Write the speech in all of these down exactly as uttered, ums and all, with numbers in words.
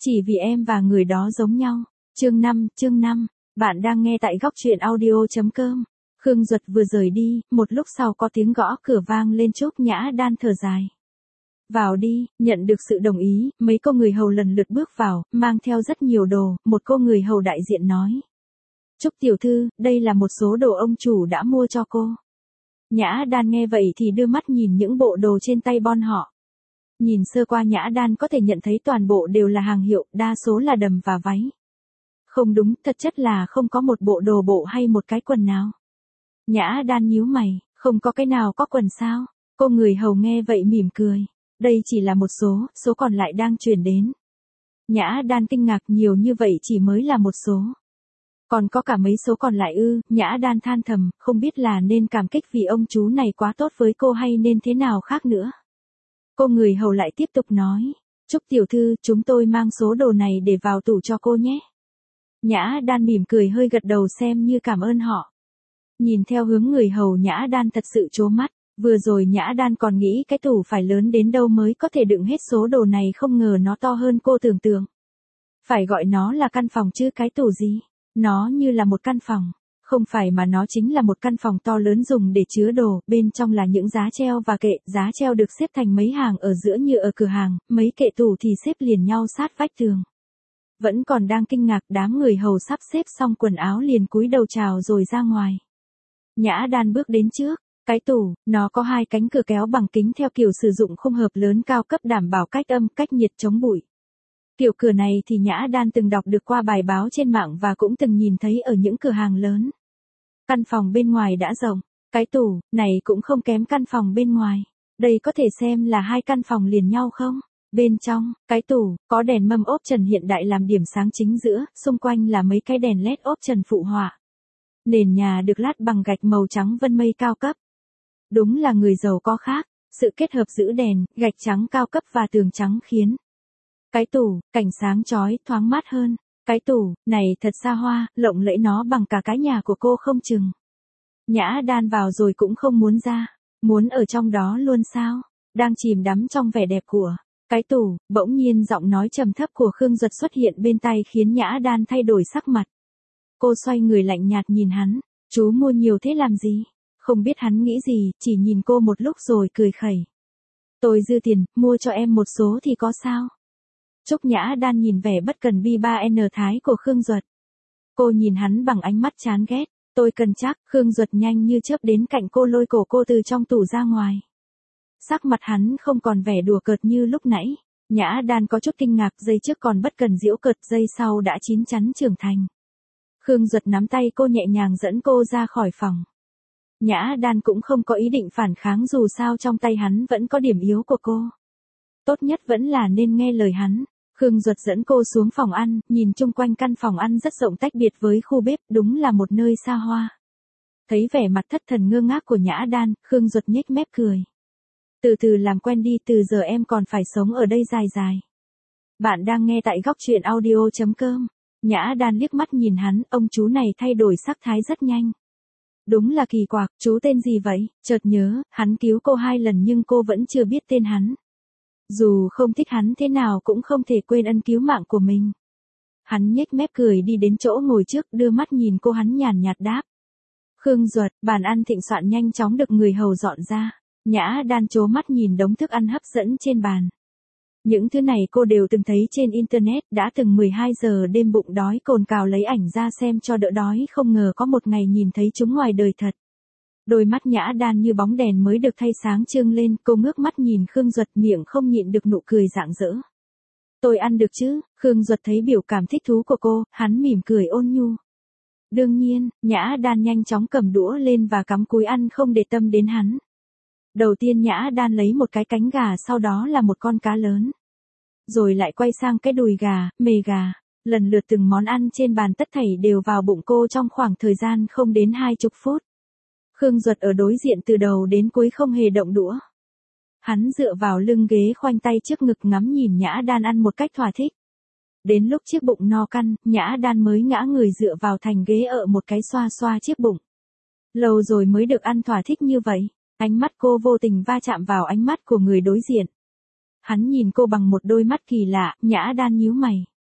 Chỉ vì em và người đó giống nhau. Chương năm, chương năm, bạn đang nghe tại góc truyện audio.com. Khương Duật vừa rời đi, một lúc sau có tiếng gõ cửa vang lên. Trúc Nhã Đan thở dài. Vào đi, nhận được sự đồng ý, mấy cô người hầu lần lượt bước vào, mang theo rất nhiều đồ, một cô người hầu đại diện nói. Trúc tiểu thư, đây là một số đồ ông chủ đã mua cho cô. Nhã Đan nghe vậy thì đưa mắt nhìn những bộ đồ trên tay bọn họ. Nhìn sơ qua Nhã Đan có thể nhận thấy toàn bộ đều là hàng hiệu, đa số là đầm và váy. Không đúng, thật chất là không có một bộ đồ bộ hay một cái quần nào. Nhã Đan nhíu mày, không có cái nào có quần sao? Cô người hầu nghe vậy mỉm cười. Đây chỉ là một số, số còn lại đang chuyển đến. Nhã Đan kinh ngạc, nhiều như vậy chỉ mới là một số. Còn có cả mấy số còn lại ư? Nhã Đan than thầm, không biết là nên cảm kích vì ông chú này quá tốt với cô hay nên thế nào khác nữa. Cô người hầu lại tiếp tục nói, Trúc tiểu thư, chúng tôi mang số đồ này để vào tủ cho cô nhé. Nhã Đan mỉm cười hơi gật đầu xem như cảm ơn họ. Nhìn theo hướng người hầu Nhã Đan thật sự trố mắt, vừa rồi Nhã Đan còn nghĩ cái tủ phải lớn đến đâu mới có thể đựng hết số đồ này, không ngờ nó to hơn cô tưởng tượng. Phải gọi nó là căn phòng chứ cái tủ gì, nó như là một căn phòng. Không phải mà nó chính là một căn phòng to lớn dùng để chứa đồ, bên trong là những giá treo và kệ, giá treo được xếp thành mấy hàng ở giữa như ở cửa hàng, mấy kệ tủ thì xếp liền nhau sát vách tường. Vẫn còn đang kinh ngạc, đám người hầu sắp xếp xong quần áo liền cúi đầu chào rồi ra ngoài. Nhã Đan bước đến trước, cái tủ, nó có hai cánh cửa kéo bằng kính theo kiểu sử dụng khung hợp lớn cao cấp đảm bảo cách âm, cách nhiệt, chống bụi. Kiểu cửa này thì Nhã Đan từng đọc được qua bài báo trên mạng và cũng từng nhìn thấy ở những cửa hàng lớn. Căn phòng bên ngoài đã rộng, cái tủ này cũng không kém căn phòng bên ngoài. Đây có thể xem là hai căn phòng liền nhau không? Bên trong, cái tủ, có đèn mâm ốp trần hiện đại làm điểm sáng chính giữa, xung quanh là mấy cái đèn led ốp trần phụ họa. Nền nhà được lát bằng gạch màu trắng vân mây cao cấp. Đúng là người giàu có khác, sự kết hợp giữa đèn, gạch trắng cao cấp và tường trắng khiến cái tủ, cảnh sáng chói, thoáng mát hơn. Cái tủ này thật xa hoa, lộng lẫy, nó bằng cả cái nhà của cô không chừng. Nhã Đan vào rồi cũng không muốn ra, muốn ở trong đó luôn sao? Đang chìm đắm trong vẻ đẹp của cái tủ, bỗng nhiên giọng nói trầm thấp của Khương Duật xuất hiện bên tai khiến Nhã Đan thay đổi sắc mặt. Cô xoay người lạnh nhạt nhìn hắn, chú mua nhiều thế làm gì? Không biết hắn nghĩ gì, chỉ nhìn cô một lúc rồi cười khẩy. Tôi dư tiền, mua cho em một số thì có sao? Trúc Nhã Đan nhìn vẻ bất cần bi ba n thái của Khương Duật. Cô nhìn hắn bằng ánh mắt chán ghét. Tôi cần chắc. Khương Duật nhanh như chớp đến cạnh cô, lôi cổ cô từ trong tủ ra ngoài. Sắc mặt hắn không còn vẻ đùa cợt như lúc nãy. Nhã Đan có chút kinh ngạc, giây trước còn bất cần giễu cợt, giây sau đã chín chắn trưởng thành. Khương Duật nắm tay cô nhẹ nhàng dẫn cô ra khỏi phòng. Nhã Đan cũng không có ý định phản kháng, dù sao trong tay hắn vẫn có điểm yếu của cô. Tốt nhất vẫn là nên nghe lời hắn. Khương Duật dẫn cô xuống phòng ăn, nhìn chung quanh căn phòng ăn rất rộng tách biệt với khu bếp, đúng là một nơi xa hoa. Thấy vẻ mặt thất thần ngơ ngác của Nhã Đan, Khương Duật nhếch mép cười. Từ từ làm quen đi, từ giờ em còn phải sống ở đây dài dài. Bạn đang nghe tại góc truyện audio.com. Nhã Đan liếc mắt nhìn hắn, ông chú này thay đổi sắc thái rất nhanh. Đúng là kỳ quặc, chú tên gì vậy? Chợt nhớ, hắn cứu cô hai lần nhưng cô vẫn chưa biết tên hắn. Dù không thích hắn thế nào cũng không thể quên ân cứu mạng của mình. Hắn nhếch mép cười đi đến chỗ ngồi trước, đưa mắt nhìn cô, hắn nhàn nhạt đáp. Khương Duật, bàn ăn thịnh soạn nhanh chóng được người hầu dọn ra. Nhã Đan trố mắt nhìn đống thức ăn hấp dẫn trên bàn. Những thứ này cô đều từng thấy trên internet, đã từng mười hai giờ đêm bụng đói cồn cào lấy ảnh ra xem cho đỡ đói, không ngờ có một ngày nhìn thấy chúng ngoài đời thật. Đôi mắt Nhã Đan như bóng đèn mới được thay sáng trưng lên, cô ngước mắt nhìn Khương Duật, miệng không nhịn được nụ cười rạng rỡ. Tôi ăn được chứ? Khương Duật thấy biểu cảm thích thú của cô, hắn mỉm cười ôn nhu. Đương nhiên. Nhã Đan nhanh chóng cầm đũa lên và cắm cúi ăn không để tâm đến hắn. Đầu tiên Nhã Đan lấy một cái cánh gà, sau đó là một con cá lớn. Rồi lại quay sang cái đùi gà, mề gà. Lần lượt từng món ăn trên bàn tất thảy đều vào bụng cô trong khoảng thời gian không đến hai chục phút. Khương Duật ở đối diện từ đầu đến cuối không hề động đũa. Hắn dựa vào lưng ghế, khoanh tay trước ngực, ngắm nhìn Nhã Đan ăn một cách thỏa thích. Đến lúc chiếc bụng no căn, Nhã Đan mới ngã người dựa vào thành ghế ở một cái xoa xoa chiếc bụng. Lâu rồi mới được ăn thỏa thích như vậy. Ánh mắt cô vô tình va chạm vào ánh mắt của người đối diện. Hắn nhìn cô bằng một đôi mắt kỳ lạ, Nhã Đan nhíu mày.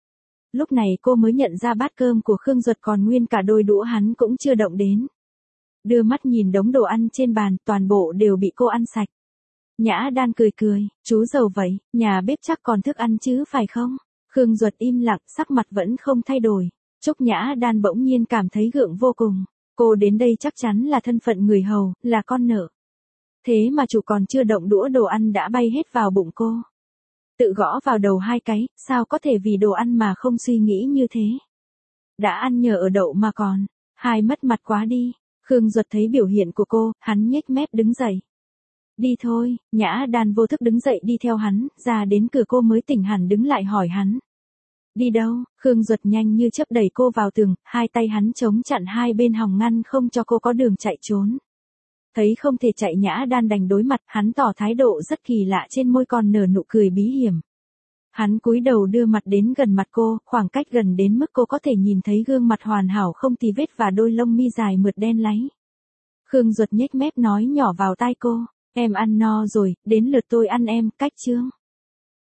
Lúc này cô mới nhận ra bát cơm của Khương Duật còn nguyên cả đôi đũa hắn cũng chưa động đến. Đưa mắt nhìn đống đồ ăn trên bàn, toàn bộ đều bị cô ăn sạch. Nhã Đan cười cười, chú giàu vậy, nhà bếp chắc còn thức ăn chứ phải không? Khương Duật im lặng, sắc mặt vẫn không thay đổi. Trúc Nhã Đan bỗng nhiên cảm thấy gượng vô cùng. Cô đến đây chắc chắn là thân phận người hầu, là con nợ. Thế mà chủ còn chưa động đũa đồ ăn đã bay hết vào bụng cô. Tự gõ vào đầu hai cái, sao có thể vì đồ ăn mà không suy nghĩ như thế? Đã ăn nhờ ở đậu mà còn, hai mất mặt quá đi. Khương Duật thấy biểu hiện của cô, hắn nhếch mép đứng dậy. Đi thôi, Nhã Đan vô thức đứng dậy đi theo hắn, ra đến cửa cô mới tỉnh hẳn đứng lại hỏi hắn. Đi đâu? Khương Duật nhanh như chớp đẩy cô vào tường, hai tay hắn chống chặn hai bên hòng ngăn không cho cô có đường chạy trốn. Thấy không thể chạy, Nhã Đan đành đối mặt, hắn tỏ thái độ rất kỳ lạ, trên môi còn nở nụ cười bí hiểm. Hắn cúi đầu đưa mặt đến gần mặt cô, khoảng cách gần đến mức cô có thể nhìn thấy gương mặt hoàn hảo không tì vết và đôi lông mi dài mượt đen láy. Khương Duật nhếch mép nói nhỏ vào tai cô, em ăn no rồi, đến lượt tôi ăn em, cách chương.